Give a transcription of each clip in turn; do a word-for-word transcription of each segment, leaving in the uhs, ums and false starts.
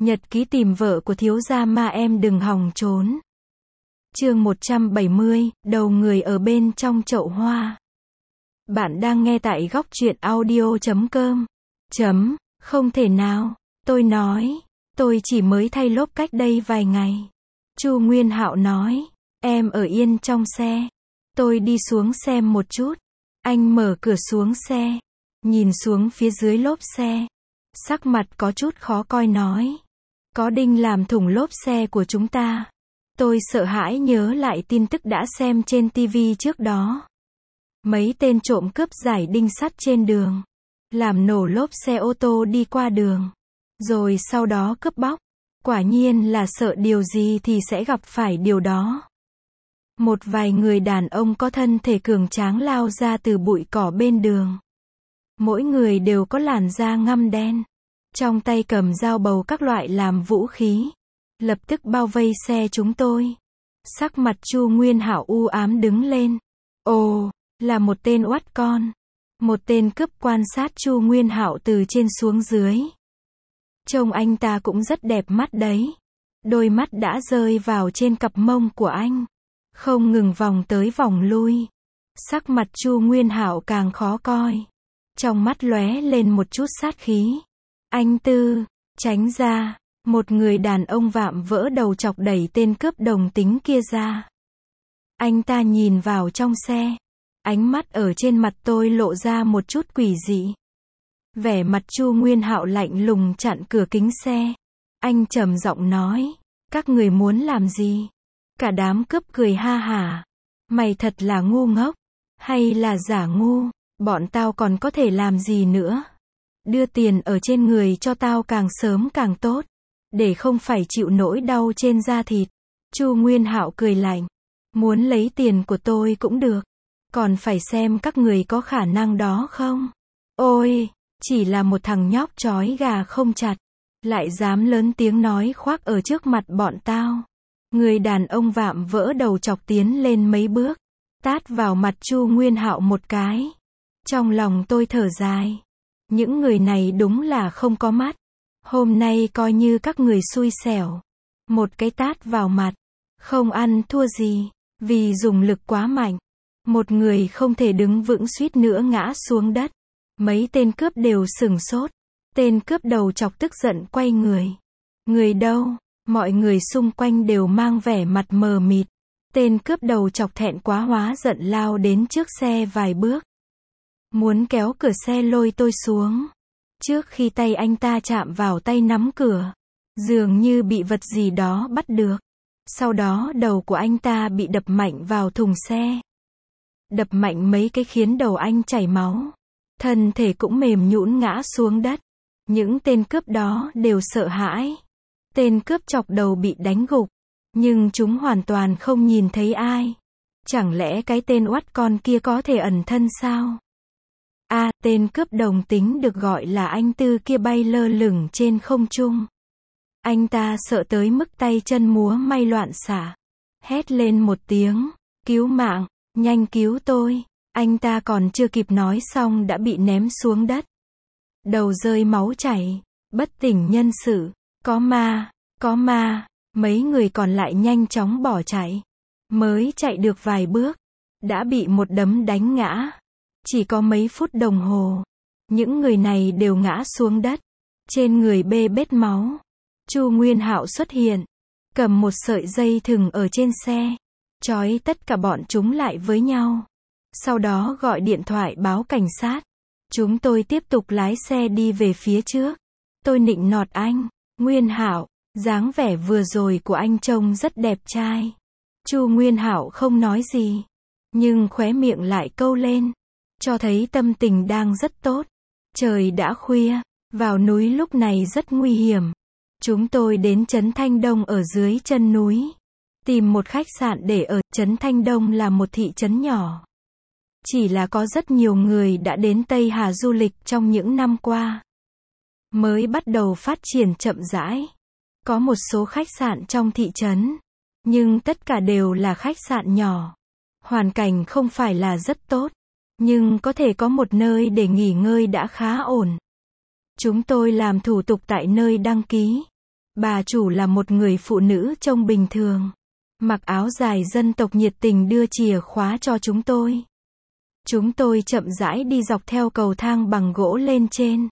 Nhật ký tìm vợ của thiếu gia Ma Em đừng hòng trốn. Chương một trăm bảy mươi, đầu người ở bên trong chậu hoa. Bạn đang nghe tại góc truyện audio chấm com. Chấm, không thể nào, tôi nói, tôi chỉ mới thay lốp cách đây vài ngày. Chu Nguyên Hạo nói, em ở yên trong xe. Tôi đi xuống xem một chút. Anh mở cửa xuống xe, nhìn xuống phía dưới lốp xe. Sắc mặt có chút khó coi nói, có đinh làm thủng lốp xe của chúng ta. Tôi sợ hãi nhớ lại tin tức đã xem trên ti vi trước đó. Mấy tên trộm cướp giải đinh sắt trên đường, làm nổ lốp xe ô tô đi qua đường, rồi sau đó cướp bóc. Quả nhiên là sợ điều gì thì sẽ gặp phải điều đó. Một vài người đàn ông có thân thể cường tráng lao ra từ bụi cỏ bên đường. Mỗi người đều có làn da ngăm đen, trong tay cầm dao bầu các loại làm vũ khí, lập tức bao vây xe chúng tôi. Sắc mặt Chu Nguyên Hạo u ám đứng lên. Ồ, là một tên oắt con. Một tên cướp quan sát Chu Nguyên Hạo từ trên xuống dưới. Trông anh ta cũng rất đẹp mắt đấy. Đôi mắt đã rơi vào trên cặp mông của anh, không ngừng vòng tới vòng lui. Sắc mặt Chu Nguyên Hạo càng khó coi, trong mắt lóe lên một chút sát khí. Anh Tư, tránh ra. Một người đàn ông vạm vỡ đầu chọc đẩy tên cướp đồng tính kia ra. Anh ta nhìn vào trong xe. Ánh mắt ở trên mặt tôi lộ ra một chút quỷ dị. Vẻ mặt Chu Nguyên Hạo lạnh lùng chặn cửa kính xe. Anh trầm giọng nói, các người muốn làm gì? Cả đám cướp cười ha hả. Mày thật là ngu ngốc, hay là giả ngu, bọn tao còn có thể làm gì nữa? Đưa tiền ở trên người cho tao càng sớm càng tốt, để không phải chịu nỗi đau trên da thịt. Chu Nguyên Hạo cười lạnh, muốn lấy tiền của tôi cũng được, còn phải xem các người có khả năng đó không. Ôi, chỉ là một thằng nhóc trói gà không chặt, lại dám lớn tiếng nói khoác ở trước mặt bọn tao. Người đàn ông vạm vỡ đầu chọc tiến lên mấy bước, tát vào mặt Chu Nguyên Hạo một cái. Trong lòng tôi thở dài, những người này đúng là không có mắt. Hôm nay coi như các người xui xẻo. Một cái tát vào mặt, không ăn thua gì, vì dùng lực quá mạnh. Một người không thể đứng vững suýt nữa ngã xuống đất. Mấy tên cướp đều sửng sốt. Tên cướp đầu chọc tức giận quay người. Người đâu? Mọi người xung quanh đều mang vẻ mặt mờ mịt. Tên cướp đầu chọc thẹn quá hóa giận lao đến trước xe vài bước, muốn kéo cửa xe lôi tôi xuống. Trước khi tay anh ta chạm vào tay nắm cửa, dường như bị vật gì đó bắt được. Sau đó đầu của anh ta bị đập mạnh vào thùng xe. Đập mạnh mấy cái khiến đầu anh chảy máu. Thân thể cũng mềm nhũn ngã xuống đất. Những tên cướp đó đều sợ hãi. Tên cướp chọc đầu bị đánh gục, nhưng chúng hoàn toàn không nhìn thấy ai. Chẳng lẽ cái tên oắt con kia có thể ẩn thân sao? A, à, tên cướp đồng tính được gọi là anh Tư kia bay lơ lửng trên không trung. Anh ta sợ tới mức tay chân múa may loạn xạ, hét lên một tiếng, cứu mạng, nhanh cứu tôi. Anh ta còn chưa kịp nói xong đã bị ném xuống đất, đầu rơi máu chảy, bất tỉnh nhân sự. Có ma, có ma. Mấy người còn lại nhanh chóng bỏ chạy. Mới chạy được vài bước, đã bị một đấm đánh ngã. Chỉ có mấy phút đồng hồ, những người này đều ngã xuống đất, trên người bê bết máu. Chu Nguyên Hạo xuất hiện, cầm một sợi dây thừng ở trên xe, trói tất cả bọn chúng lại với nhau. Sau đó gọi điện thoại báo cảnh sát. Chúng tôi tiếp tục lái xe đi về phía trước. Tôi nịnh nọt anh, Nguyên Hạo, dáng vẻ vừa rồi của anh trông rất đẹp trai. Chu Nguyên Hạo không nói gì, nhưng khóe miệng lại câu lên, cho thấy tâm tình đang rất tốt. Trời đã khuya, vào núi lúc này rất nguy hiểm. Chúng tôi đến Trấn Thanh Đông ở dưới chân núi, tìm một khách sạn để ở. Trấn Thanh Đông là một thị trấn nhỏ, chỉ là có rất nhiều người đã đến Tây Hà du lịch trong những năm qua, mới bắt đầu phát triển chậm rãi. Có một số khách sạn trong thị trấn, nhưng tất cả đều là khách sạn nhỏ. Hoàn cảnh không phải là rất tốt, nhưng có thể có một nơi để nghỉ ngơi đã khá ổn. Chúng tôi làm thủ tục tại nơi đăng ký. Bà chủ là một người phụ nữ trông bình thường, mặc áo dài dân tộc nhiệt tình đưa chìa khóa cho chúng tôi. Chúng tôi chậm rãi đi dọc theo cầu thang bằng gỗ lên trên.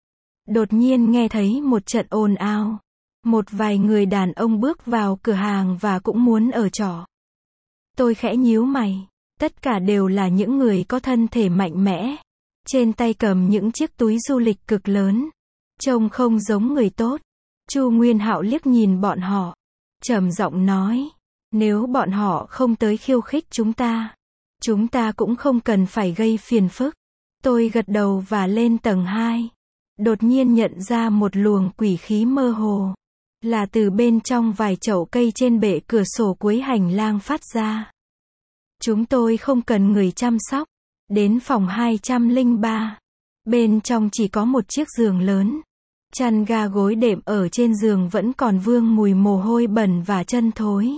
Đột nhiên nghe thấy một trận ồn ào. Một vài người đàn ông bước vào cửa hàng và cũng muốn ở trọ. Tôi khẽ nhíu mày. Tất cả đều là những người có thân thể mạnh mẽ. Trên tay cầm những chiếc túi du lịch cực lớn. Trông không giống người tốt. Chu Nguyên Hạo liếc nhìn bọn họ. Trầm giọng nói. Nếu bọn họ không tới khiêu khích chúng ta, chúng ta cũng không cần phải gây phiền phức. Tôi gật đầu và lên tầng hai. Đột nhiên nhận ra một luồng quỷ khí mơ hồ. Là từ bên trong vài chậu cây trên bệ cửa sổ cuối hành lang phát ra. Chúng tôi không cần người chăm sóc. Đến phòng hai trăm lẻ ba. Bên trong chỉ có một chiếc giường lớn. Chăn ga gối đệm ở trên giường vẫn còn vương mùi mồ hôi bẩn và chân thối.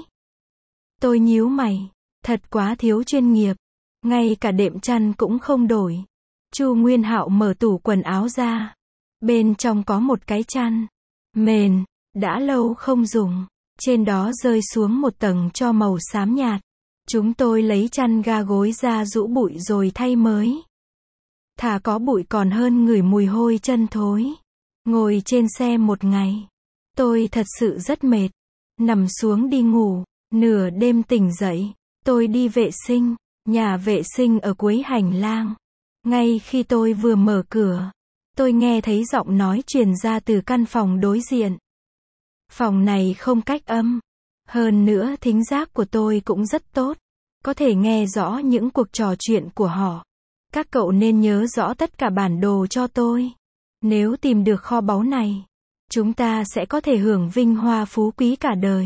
Tôi nhíu mày. Thật quá thiếu chuyên nghiệp. Ngay cả đệm chăn cũng không đổi. Chu Nguyên Hạo mở tủ quần áo ra. Bên trong có một cái chăn mền, đã lâu không dùng. Trên đó rơi xuống một tầng tro màu xám nhạt. Chúng tôi lấy chăn ga gối ra rũ bụi rồi thay mới. Thà có bụi còn hơn ngửi mùi hôi chân thối. Ngồi trên xe một ngày. Tôi thật sự rất mệt. Nằm xuống đi ngủ. Nửa đêm tỉnh dậy. Tôi đi vệ sinh. Nhà vệ sinh ở cuối hành lang. Ngay khi tôi vừa mở cửa, tôi nghe thấy giọng nói truyền ra từ căn phòng đối diện. Phòng này không cách âm. Hơn nữa thính giác của tôi cũng rất tốt. Có thể nghe rõ những cuộc trò chuyện của họ. Các cậu nên nhớ rõ tất cả bản đồ cho tôi. Nếu tìm được kho báu này, chúng ta sẽ có thể hưởng vinh hoa phú quý cả đời.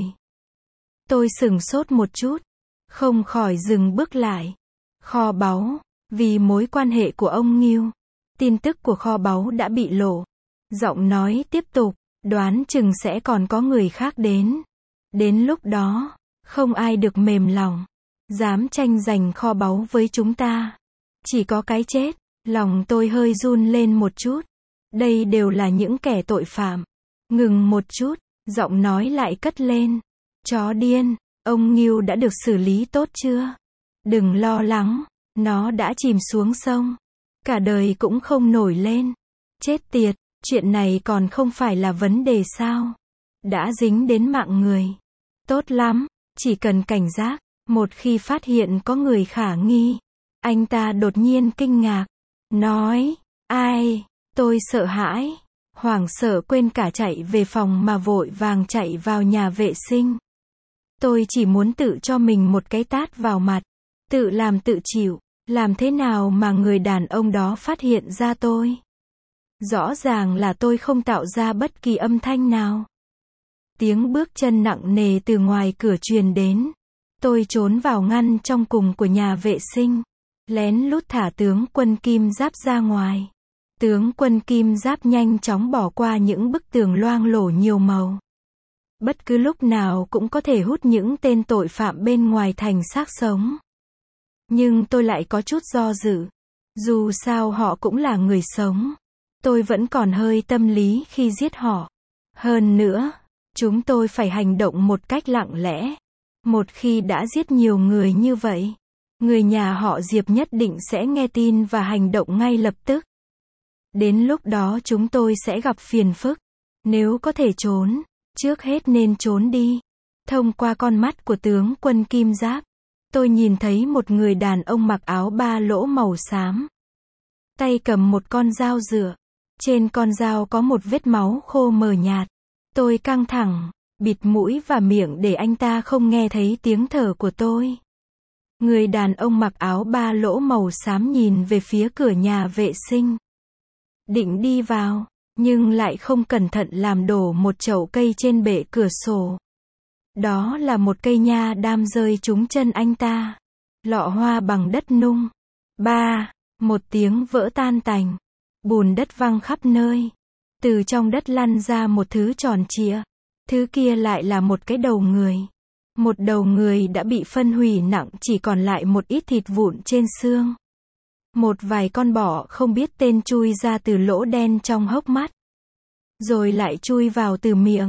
Tôi sửng sốt một chút, không khỏi dừng bước lại. Kho báu, vì mối quan hệ của ông Ngưu, tin tức của kho báu đã bị lộ. Giọng nói tiếp tục, đoán chừng sẽ còn có người khác đến. Đến lúc đó, không ai được mềm lòng, dám tranh giành kho báu với chúng ta. Chỉ có cái chết. Lòng tôi hơi run lên một chút. Đây đều là những kẻ tội phạm. Ngừng một chút, giọng nói lại cất lên. Chó điên, ông Ngưu đã được xử lý tốt chưa? Đừng lo lắng, nó đã chìm xuống sông. Cả đời cũng không nổi lên. Chết tiệt, chuyện này còn không phải là vấn đề sao? Đã dính đến mạng người. Tốt lắm, chỉ cần cảnh giác. Một khi phát hiện có người khả nghi, anh ta đột nhiên kinh ngạc. Nói, ai? Tôi sợ hãi. Hoảng sợ quên cả chạy về phòng mà vội vàng chạy vào nhà vệ sinh. Tôi chỉ muốn tự cho mình một cái tát vào mặt. Tự làm tự chịu. Làm thế nào mà người đàn ông đó phát hiện ra tôi? Rõ ràng là tôi không tạo ra bất kỳ âm thanh nào. Tiếng bước chân nặng nề từ ngoài cửa truyền đến. Tôi trốn vào ngăn trong cùng của nhà vệ sinh. Lén lút thả tướng quân Kim Giáp ra ngoài. Tướng quân Kim Giáp nhanh chóng bỏ qua những bức tường loang lổ nhiều màu. Bất cứ lúc nào cũng có thể hút những tên tội phạm bên ngoài thành xác sống. Nhưng tôi lại có chút do dự. Dù sao họ cũng là người sống. Tôi vẫn còn hơi tâm lý khi giết họ. Hơn nữa, chúng tôi phải hành động một cách lặng lẽ. Một khi đã giết nhiều người như vậy, người nhà họ Diệp nhất định sẽ nghe tin và hành động ngay lập tức. Đến lúc đó chúng tôi sẽ gặp phiền phức. Nếu có thể trốn, trước hết nên trốn đi. Thông qua con mắt của tướng quân Kim Giáp, tôi nhìn thấy một người đàn ông mặc áo ba lỗ màu xám. Tay cầm một con dao dựa. Trên con dao có một vết máu khô mờ nhạt. Tôi căng thẳng, bịt mũi và miệng để anh ta không nghe thấy tiếng thở của tôi. Người đàn ông mặc áo ba lỗ màu xám nhìn về phía cửa nhà vệ sinh. Định đi vào, nhưng lại không cẩn thận làm đổ một chậu cây trên bệ cửa sổ. Đó là một cây nha đam rơi trúng chân anh ta. Lọ hoa bằng đất nung. Ba, một tiếng vỡ tan tành. Bùn đất văng khắp nơi. Từ trong đất lăn ra một thứ tròn trịa. Thứ kia lại là một cái đầu người. Một đầu người đã bị phân hủy nặng, chỉ còn lại một ít thịt vụn trên xương. Một vài con bọ không biết tên chui ra từ lỗ đen trong hốc mắt. Rồi lại chui vào từ miệng.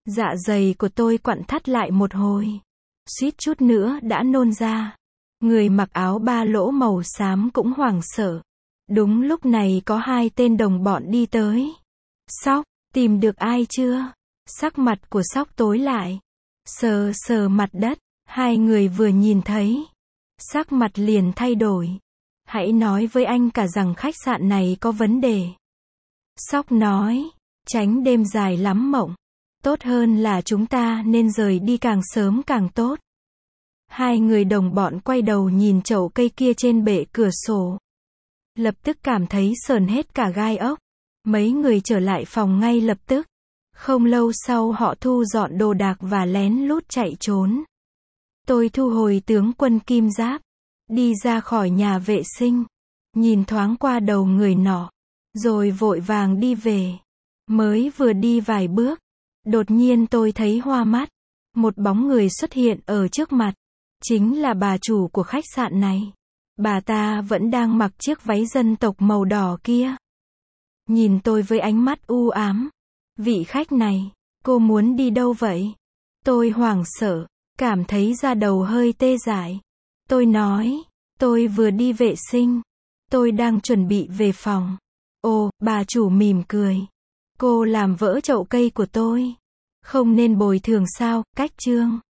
Dạ dày của tôi quặn thắt lại một hồi. Suýt chút nữa đã nôn ra. Người mặc áo ba lỗ màu xám cũng hoảng sợ. Đúng lúc này có hai tên đồng bọn đi tới. Sóc, tìm được ai chưa? Sắc mặt của Sóc tối lại. Sờ sờ mặt đất. Hai người vừa nhìn thấy. Sắc mặt liền thay đổi. Hãy nói với anh cả rằng khách sạn này có vấn đề. Sóc nói. Tránh đêm dài lắm mộng. Tốt hơn là chúng ta nên rời đi càng sớm càng tốt. Hai người đồng bọn quay đầu nhìn chậu cây kia trên bệ cửa sổ. Lập tức cảm thấy sờn hết cả gai ốc. Mấy người trở lại phòng ngay lập tức. Không lâu sau họ thu dọn đồ đạc và lén lút chạy trốn. Tôi thu hồi tướng quân kim giáp. Đi ra khỏi nhà vệ sinh. Nhìn thoáng qua đầu người nọ. Rồi vội vàng đi về. Mới vừa đi vài bước. Đột nhiên tôi thấy hoa mắt. Một bóng người xuất hiện ở trước mặt. Chính là bà chủ của khách sạn này. Bà ta vẫn đang mặc chiếc váy dân tộc màu đỏ kia. Nhìn tôi với ánh mắt u ám. Vị khách này, cô muốn đi đâu vậy? Tôi hoảng sợ, cảm thấy da đầu hơi tê dại. Tôi nói, tôi vừa đi vệ sinh. Tôi đang chuẩn bị về phòng. Ồ, bà chủ mỉm cười. Cô làm vỡ chậu cây của tôi. Không nên bồi thường sao, cách chương.